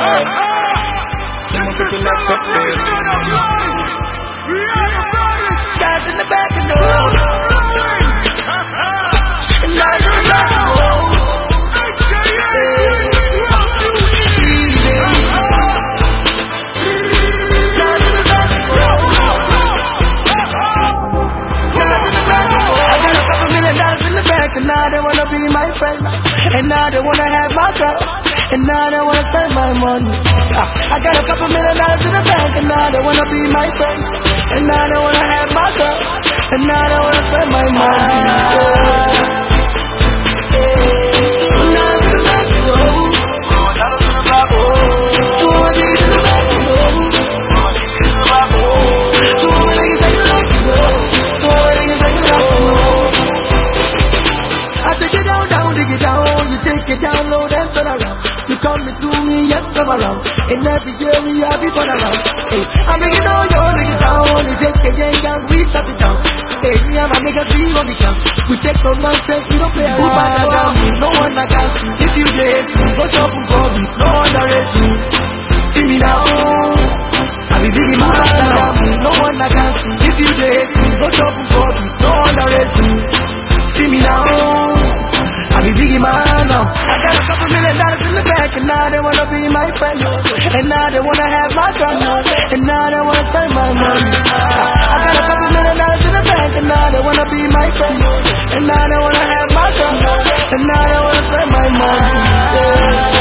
Someone cooking up up there. Guys in the back of the road. And I don't know. And now they wanna be my friend, and now they wanna have my girl, and now they wanna spend my money. I got a couple $1 million in the bank, and now they wanna be my friend, and now they wanna have my girl, and now they wanna spend my money. Download and turn around. You come to me, yes, come around. And every year we have it turn around. Hey, I'm making all your niggas down. You take a gang and we shut it down. Hey, me and my niggas, we run the camp. We take some nonsense, we don't play around. No one that can see. If you date me, go shop and call me. No one that rates me. See me now. I be big in my hand. No one that can see. If you date me, go shop and call me. No one that rates me. See me now. I be biggie man now. I got a couple $1 million in the bank, and now they wanna be my friend, and now they wanna have my gun, and now they wanna spend my money. I got a couple $1 million in the bank, and now they wanna be my friend, and now they wanna have my gun, and now they wanna spend my money.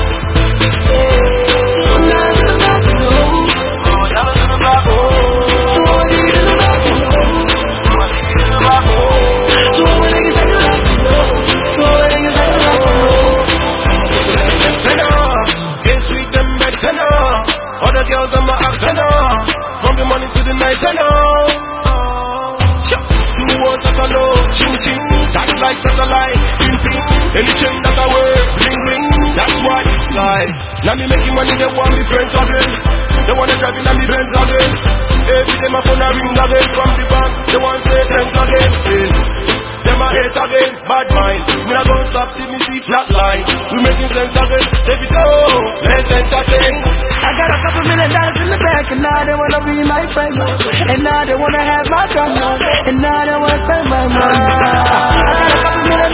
Girls on my arsenal, from the money to the night, I know. Two words that I know, ching ching, satellite, satellite, ping ping, anything that I wear, bling bling, that's why it's like. Now me making money, they want me friends again, they wanna drive in on me Benz again. Every day my phone a ring again, from the bank, they want say thanks again. Them a hate again, bad mind, me not gonna stop till me see flat line. We making sense again, David, oh, let's entertain. I got a couple $1 million in the bank, and now they wanna be my friend, and now they wanna have my gun, and now they wanna spend my money. I got a couple $1 million